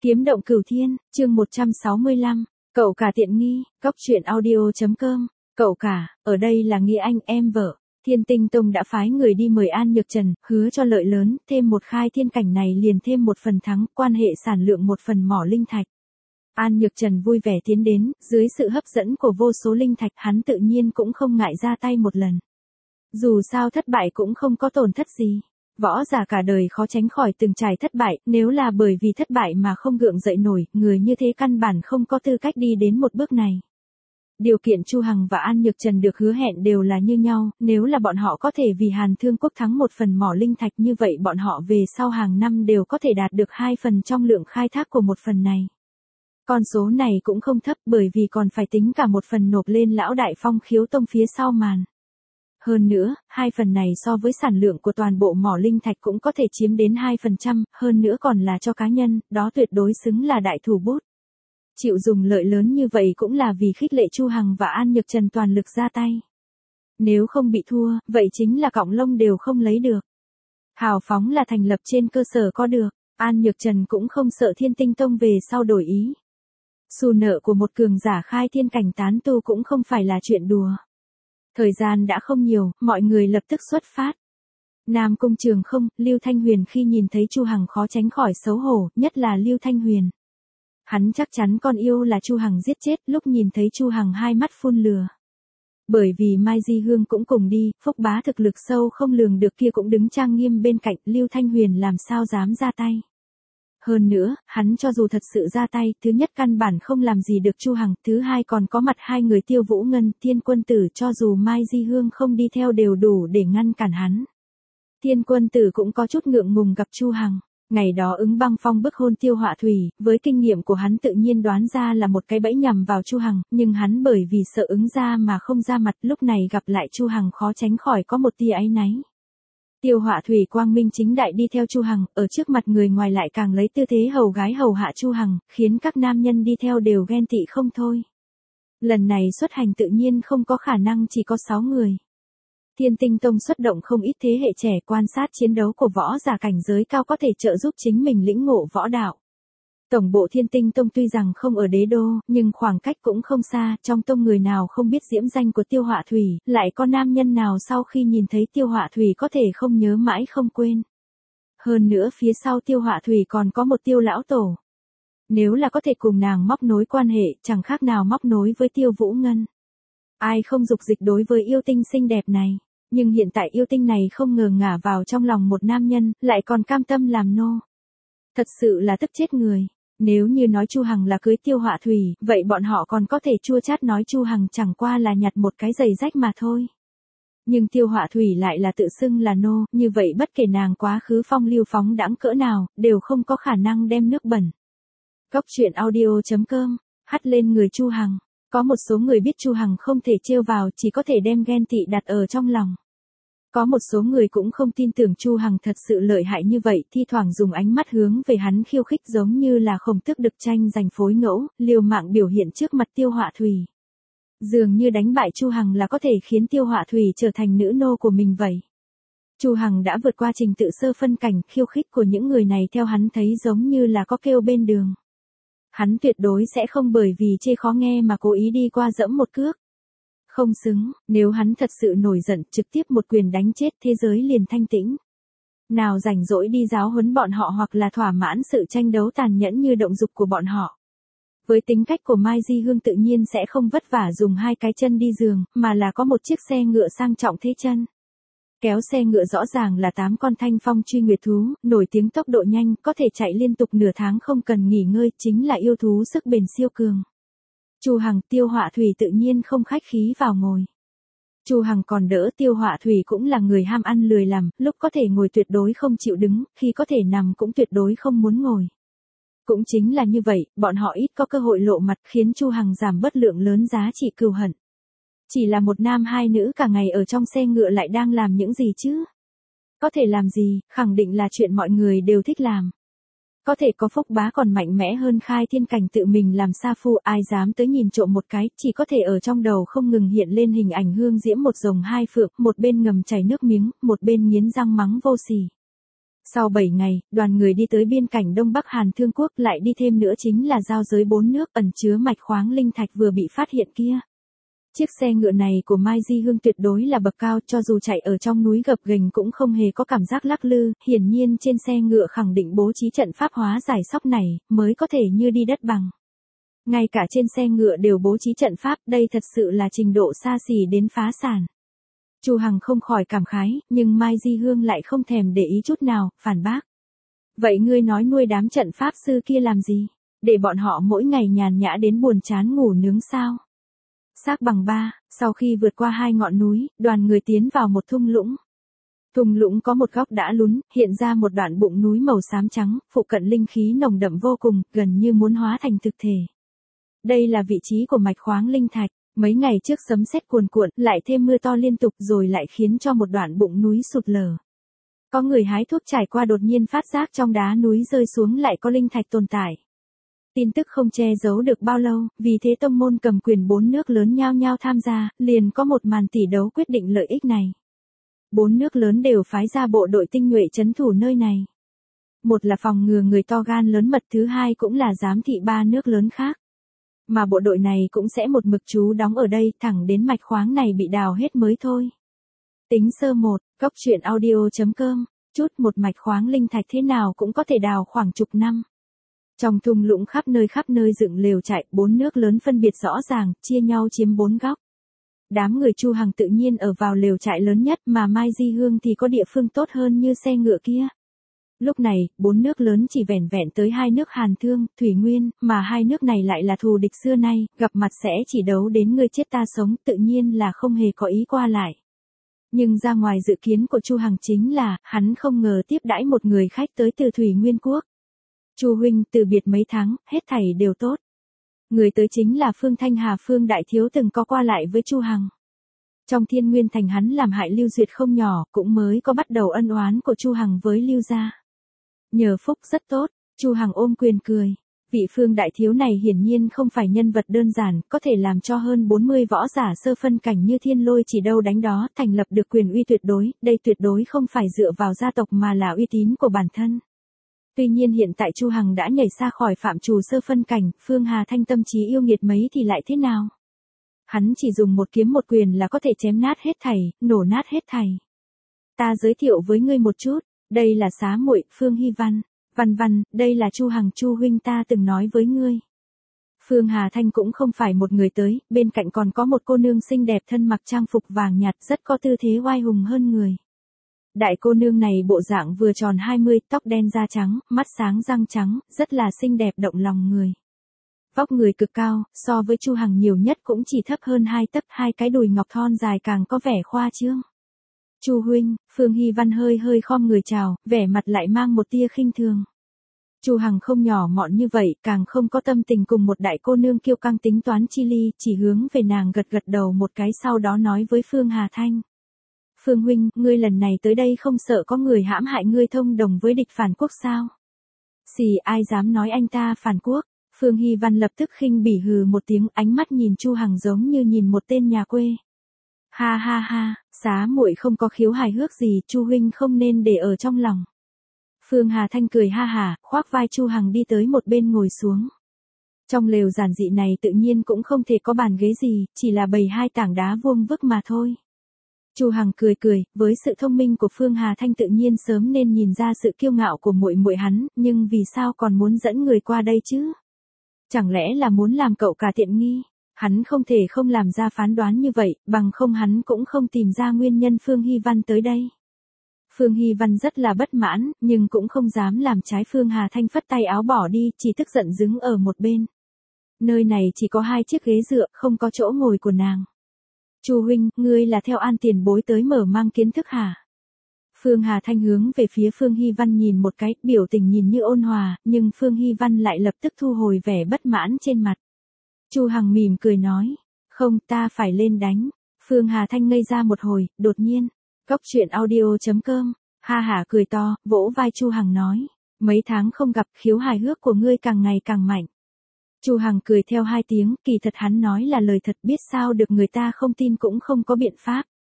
Kiếm động cửu thiên, chương 165, cậu cả tiện nghi, cóc truyện audio.com, cậu cả, ở đây là Nghĩa Anh em vợ. Thiên Tinh Tông đã phái người đi mời An Nhược Trần, hứa cho lợi lớn, thêm một khai thiên cảnh này liền thêm một phần thắng, quan hệ sản lượng một phần mỏ linh thạch. An Nhược Trần vui vẻ tiến đến, dưới sự hấp dẫn của vô số linh thạch, hắn tự nhiên cũng không ngại ra tay một lần. Dù sao thất bại cũng không có tổn thất gì. Võ giả cả đời khó tránh khỏi từng trải thất bại, nếu là bởi vì thất bại mà không gượng dậy nổi, người như thế căn bản không có tư cách đi đến một bước này. Điều kiện Chu Hằng và An Nhược Trần được hứa hẹn đều là như nhau, nếu là bọn họ có thể vì Hàn Thương Quốc thắng một phần mỏ linh thạch như vậy bọn họ về sau hàng năm đều có thể đạt được 2 phần trong lượng khai thác của một phần này. Con số này cũng không thấp bởi vì còn phải tính cả một phần nộp lên lão đại Phong Khiếu Tông phía sau màn. Hơn nữa, 2 phần này so với sản lượng của toàn bộ mỏ linh thạch cũng có thể chiếm đến 2%, hơn nữa còn là cho cá nhân, đó tuyệt đối xứng là đại thủ bút. Chịu dùng lợi lớn như vậy cũng là vì khích lệ Chu Hằng và An Nhược Trần toàn lực ra tay. Nếu không bị thua, vậy chính là cọng lông đều không lấy được. Hào phóng là thành lập trên cơ sở có được, An Nhược Trần cũng không sợ Thiên Tinh Tông về sau đổi ý. Xu nợ của một cường giả khai thiên cảnh tán tu cũng không phải là chuyện đùa. Thời gian đã không nhiều, mọi người lập tức xuất phát. Nam Cung Trường Không, Lưu Thanh Huyền khi nhìn thấy Chu Hằng khó tránh khỏi xấu hổ, nhất là Lưu Thanh Huyền. Hắn chắc chắn con yêu là Chu Hằng giết chết, lúc nhìn thấy Chu Hằng hai mắt phun lửa. Bởi vì Mai Di Hương cũng cùng đi, Phúc Bá thực lực sâu không lường được kia cũng đứng trang nghiêm bên cạnh, Lưu Thanh Huyền làm sao dám ra tay. Hơn nữa, hắn cho dù thật sự ra tay, thứ nhất căn bản không làm gì được Chu Hằng, thứ hai còn có mặt hai người Tiêu Vũ Ngân, Thiên Quân Tử, cho dù Mai Di Hương không đi theo đều đủ để ngăn cản hắn. Thiên Quân Tử cũng có chút ngượng ngùng gặp Chu Hằng, ngày đó ứng băng phong bức hôn Tiêu Họa Thủy, với kinh nghiệm của hắn tự nhiên đoán ra là một cái bẫy nhằm vào Chu Hằng, nhưng hắn bởi vì sợ ứng ra mà không ra mặt, lúc này gặp lại Chu Hằng khó tránh khỏi có một tia áy náy. Tiêu Họa Thủy quang minh chính đại đi theo Chu Hằng, ở trước mặt người ngoài lại càng lấy tư thế hầu gái hầu hạ Chu Hằng, khiến các nam nhân đi theo đều ghen tị không thôi. Lần này xuất hành tự nhiên không có khả năng chỉ có 6 người. Thiên Tinh Tông xuất động không ít thế hệ trẻ quan sát chiến đấu của võ giả cảnh giới cao có thể trợ giúp chính mình lĩnh ngộ võ đạo. Tổng bộ Thiên Tinh Tông tuy rằng không ở đế đô, nhưng khoảng cách cũng không xa, trong tông người nào không biết diễm danh của Tiêu Họa Thủy, lại có nam nhân nào sau khi nhìn thấy Tiêu Họa Thủy có thể không nhớ mãi không quên. Hơn nữa phía sau Tiêu Họa Thủy còn có một Tiêu lão tổ. Nếu là có thể cùng nàng móc nối quan hệ, chẳng khác nào móc nối với Tiêu Vũ Ngân. Ai không dục dịch đối với yêu tinh xinh đẹp này, nhưng hiện tại yêu tinh này không ngờ ngả vào trong lòng một nam nhân, lại còn cam tâm làm nô. Thật sự là tức chết người. Nếu như nói Chu Hằng là cưới Tiêu Họa Thủy, vậy bọn họ còn có thể chua chát nói Chu Hằng chẳng qua là nhặt một cái giày rách mà thôi. Nhưng Tiêu Họa Thủy lại là tự xưng là nô, như vậy bất kể nàng quá khứ phong lưu phóng đãng cỡ nào, đều không có khả năng đem nước bẩn. Cóc truyện audio.com, hắt lên người Chu Hằng. Có một số người biết Chu Hằng không thể trêu vào, chỉ có thể đem ghen tị đặt ở trong lòng. Có một số người cũng không tin tưởng Chu Hằng thật sự lợi hại như vậy, thi thoảng dùng ánh mắt hướng về hắn khiêu khích giống như là Khổng Tước được tranh giành phối ngẫu, liều mạng biểu hiện trước mặt Tiêu Họa Thủy. Dường như đánh bại Chu Hằng là có thể khiến Tiêu Họa Thủy trở thành nữ nô của mình vậy. Chu Hằng đã vượt qua trình tự sơ phân cảnh, khiêu khích của những người này theo hắn thấy giống như là có kêu bên đường. Hắn tuyệt đối sẽ không bởi vì chê khó nghe mà cố ý đi qua dẫm một cước. Không xứng, nếu hắn thật sự nổi giận, trực tiếp một quyền đánh chết thế giới liền thanh tĩnh. Nào rảnh rỗi đi giáo huấn bọn họ hoặc là thỏa mãn sự tranh đấu tàn nhẫn như động dục của bọn họ. Với tính cách của Mai Di Hương tự nhiên sẽ không vất vả dùng 2 cái chân đi giường, mà là có một chiếc xe ngựa sang trọng thế chân. Kéo xe ngựa rõ ràng là 8 con thanh phong truy nguyệt thú, nổi tiếng tốc độ nhanh, có thể chạy liên tục nửa tháng không cần nghỉ ngơi, chính là yêu thú sức bền siêu cường. Chu Hằng, Tiêu Họa Thủy tự nhiên không khách khí vào ngồi. Chu Hằng còn đỡ, Tiêu Họa Thủy cũng là người ham ăn lười làm, lúc có thể ngồi tuyệt đối không chịu đứng, khi có thể nằm cũng tuyệt đối không muốn ngồi. Cũng chính là như vậy, bọn họ ít có cơ hội lộ mặt khiến Chu Hằng giảm bớt lượng lớn giá trị cừu hận. Chỉ là một nam hai nữ cả ngày ở trong xe ngựa lại đang làm những gì chứ? Có thể làm gì, khẳng định là chuyện mọi người đều thích làm. Có thể có Phúc Bá còn mạnh mẽ hơn khai thiên cảnh tự mình làm sa phu, ai dám tới nhìn trộm một cái, chỉ có thể ở trong đầu không ngừng hiện lên hình ảnh hương diễm một rồng hai phượng, một bên ngầm chảy nước miếng, một bên nghiến răng mắng vô sỉ. Sau 7 ngày, đoàn người đi tới biên cảnh Đông Bắc Hàn Thương Quốc, lại đi thêm nữa chính là giao giới 4 nước ẩn chứa mạch khoáng linh thạch vừa bị phát hiện kia. Chiếc xe ngựa này của Mai Di Hương tuyệt đối là bậc cao, cho dù chạy ở trong núi gập ghềnh cũng không hề có cảm giác lắc lư, hiển nhiên trên xe ngựa khẳng định bố trí trận pháp hóa giải sóc này, mới có thể như đi đất bằng. Ngay cả trên xe ngựa đều bố trí trận pháp, đây thật sự là trình độ xa xỉ đến phá sản. Chu Hằng không khỏi cảm khái, nhưng Mai Di Hương lại không thèm để ý chút nào, phản bác. Vậy ngươi nói nuôi đám trận pháp sư kia làm gì? Để bọn họ mỗi ngày nhàn nhã đến buồn chán ngủ nướng sao? Xác bằng ba, sau khi vượt qua 2 ngọn núi, đoàn người tiến vào một thung lũng. Thung lũng có một góc đã lún, hiện ra một đoạn bụng núi màu xám trắng, phụ cận linh khí nồng đậm vô cùng, gần như muốn hóa thành thực thể. Đây là vị trí của mạch khoáng linh thạch. Mấy ngày trước sấm sét cuồn cuộn, lại thêm mưa to liên tục rồi lại khiến cho một đoạn bụng núi sụt lở. Có người hái thuốc trải qua đột nhiên phát giác trong đá núi rơi xuống lại có linh thạch tồn tại. Tin tức không che giấu được bao lâu, vì thế tông môn cầm quyền 4 nước lớn nhao nhao tham gia, liền có một màn tỷ đấu quyết định lợi ích này. 4 nước lớn đều phái ra bộ đội tinh nhuệ trấn thủ nơi này. Một là phòng ngừa người to gan lớn mật, thứ hai cũng là giám thị 3 nước lớn khác. Mà bộ đội này cũng sẽ một mực trú đóng ở đây thẳng đến mạch khoáng này bị đào hết mới thôi. Tính sơ một, coctruyện.audio.com, chút một mạch khoáng linh thạch thế nào cũng có thể đào khoảng chục năm. Trong thung lũng khắp nơi dựng lều trại, 4 nước lớn phân biệt rõ ràng, chia nhau chiếm 4 góc. Đám người Chu Hằng tự nhiên ở vào lều trại lớn nhất, mà Mai Di Hương thì có địa phương tốt hơn như xe ngựa kia. Lúc này, 4 nước lớn chỉ vẻn vẹn tới 2 nước Hàn Thương, Thủy Nguyên, mà 2 nước này lại là thù địch xưa nay, gặp mặt sẽ chỉ đấu đến ngươi chết ta sống, tự nhiên là không hề có ý qua lại. Nhưng ra ngoài dự kiến của Chu Hằng chính là, hắn không ngờ tiếp đãi một người khách tới từ Thủy Nguyên Quốc. Chu huynh, từ biệt mấy tháng, hết thảy đều tốt. Người tới chính là Phương Thanh Hà, Phương đại thiếu từng có qua lại với Chu Hằng. Trong Thiên Nguyên Thành hắn làm hại Lưu Duyệt không nhỏ, cũng mới có bắt đầu ân oán của Chu Hằng với Lưu gia. Nhờ phúc rất tốt, Chu Hằng ôm quyền cười. Vị Phương đại thiếu này hiển nhiên không phải nhân vật đơn giản, có thể làm cho hơn 40 võ giả sơ phân cảnh như Thiên Lôi chỉ đâu đánh đó, thành lập được quyền uy tuyệt đối, đây tuyệt đối không phải dựa vào gia tộc mà là uy tín của bản thân. Tuy nhiên hiện tại Chu Hằng đã nhảy xa khỏi phạm trù sơ phân cảnh, Phương Hà Thanh tâm trí yêu nghiệt mấy thì lại thế nào? Hắn chỉ dùng một kiếm một quyền là có thể chém nát hết thảy, nổ nát hết thảy. Ta giới thiệu với ngươi một chút, đây là xá muội Phương Hy Văn. Văn, đây là Chu Hằng, Chu huynh ta từng nói với ngươi. Phương Hà Thanh cũng không phải một người tới, bên cạnh còn có một cô nương xinh đẹp thân mặc trang phục vàng nhạt, rất có tư thế oai hùng hơn người. Đại cô nương này bộ dạng vừa tròn 20, tóc đen da trắng, mắt sáng răng trắng, rất là xinh đẹp động lòng người. Vóc người cực cao, so với Chu Hằng nhiều nhất cũng chỉ thấp hơn 2 tấc, 2 cái đùi ngọc thon dài càng có vẻ khoa trương. Chu huynh, Phương Hy Văn hơi khom người chào, vẻ mặt lại mang một tia khinh thường. Chu Hằng không nhỏ mọn như vậy, càng không có tâm tình cùng một đại cô nương kiêu căng tính toán chi ly, chỉ hướng về nàng gật đầu một cái, sau đó nói với Phương Hà Thanh. Phương huynh, ngươi lần này tới đây không sợ có người hãm hại ngươi thông đồng với địch phản quốc sao? Xì, ai dám nói anh ta phản quốc? Phương Hy Văn lập tức khinh bỉ hừ một tiếng, ánh mắt nhìn Chu Hằng giống như nhìn một tên nhà quê. Ha, xá muội không có khiếu hài hước gì, Chu huynh không nên để ở trong lòng. Phương Hà Thanh cười ha hả, khoác vai Chu Hằng đi tới một bên ngồi xuống. Trong lều giản dị này tự nhiên cũng không thể có bàn ghế gì, chỉ là bày 2 tảng đá vuông vức mà thôi. Chu Hằng cười, với sự thông minh của Phương Hà Thanh tự nhiên sớm nên nhìn ra sự kiêu ngạo của muội hắn, nhưng vì sao còn muốn dẫn người qua đây chứ? Chẳng lẽ là muốn làm cậu cả tiện nghi? Hắn không thể không làm ra phán đoán như vậy, bằng không hắn cũng không tìm ra nguyên nhân Phương Hy Văn tới đây. Phương Hy Văn rất là bất mãn, nhưng cũng không dám làm trái. Phương Hà Thanh phất tay áo bỏ đi, chỉ tức giận đứng ở một bên. Nơi này chỉ có 2 chiếc ghế dựa, không có chỗ ngồi của nàng. Chu huynh, ngươi là theo An tiền bối tới mở mang kiến thức hả? Phương Hà Thanh hướng về phía Phương Hy Văn nhìn một cái, biểu tình nhìn như ôn hòa, nhưng Phương Hy Văn lại lập tức thu hồi vẻ bất mãn trên mặt. Chu Hằng mỉm cười nói, không, ta phải lên đánh. Phương Hà Thanh ngây ra một hồi, đột nhiên, coctruyện.audio.com, ha hả cười to, vỗ vai Chu Hằng nói, mấy tháng không gặp, khiếu hài hước của ngươi càng ngày càng mạnh. Chu Hằng cười theo 2 tiếng, kỳ thật hắn nói là lời thật, biết sao được người ta không tin cũng không có biện pháp.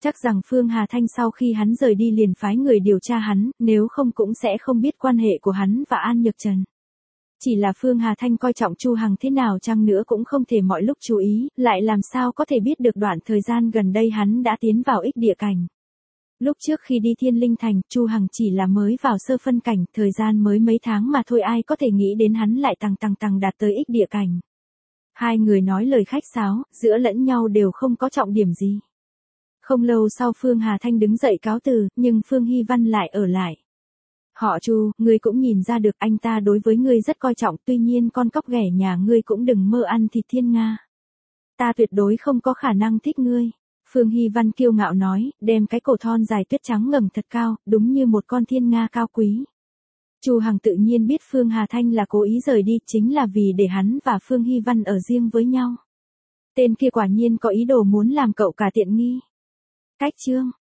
Chắc rằng Phương Hà Thanh sau khi hắn rời đi liền phái người điều tra hắn, nếu không cũng sẽ không biết quan hệ của hắn và An Nhược Trần. Chỉ là Phương Hà Thanh coi trọng Chu Hằng thế nào chăng nữa cũng không thể mọi lúc chú ý, lại làm sao có thể biết được đoạn thời gian gần đây hắn đã tiến vào ích địa cảnh. Lúc trước khi đi Thiên Linh Thành, Chu Hằng chỉ là mới vào sơ phân cảnh, thời gian mới mấy tháng mà thôi, ai có thể nghĩ đến hắn lại tăng đạt tới ích địa cảnh. Hai người nói lời khách sáo, giữa lẫn nhau đều không có trọng điểm gì. Không lâu sau Phương Hà Thanh đứng dậy cáo từ, nhưng Phương Hy Văn lại ở lại. Họ Chu, ngươi cũng nhìn ra được anh ta đối với ngươi rất coi trọng, tuy nhiên con cóc ghẻ nhà ngươi cũng đừng mơ ăn thịt thiên nga. Ta tuyệt đối không có khả năng thích ngươi. Phương Hy Văn kiêu ngạo nói, đem cái cổ thon dài tuyết trắng ngẩng thật cao, đúng như một con thiên nga cao quý. Chu Hằng tự nhiên biết Phương Hà Thanh là cố ý rời đi, chính là vì để hắn và Phương Hy Văn ở riêng với nhau. Tên kia quả nhiên có ý đồ muốn làm cậu cả tiện nghi. Cách chương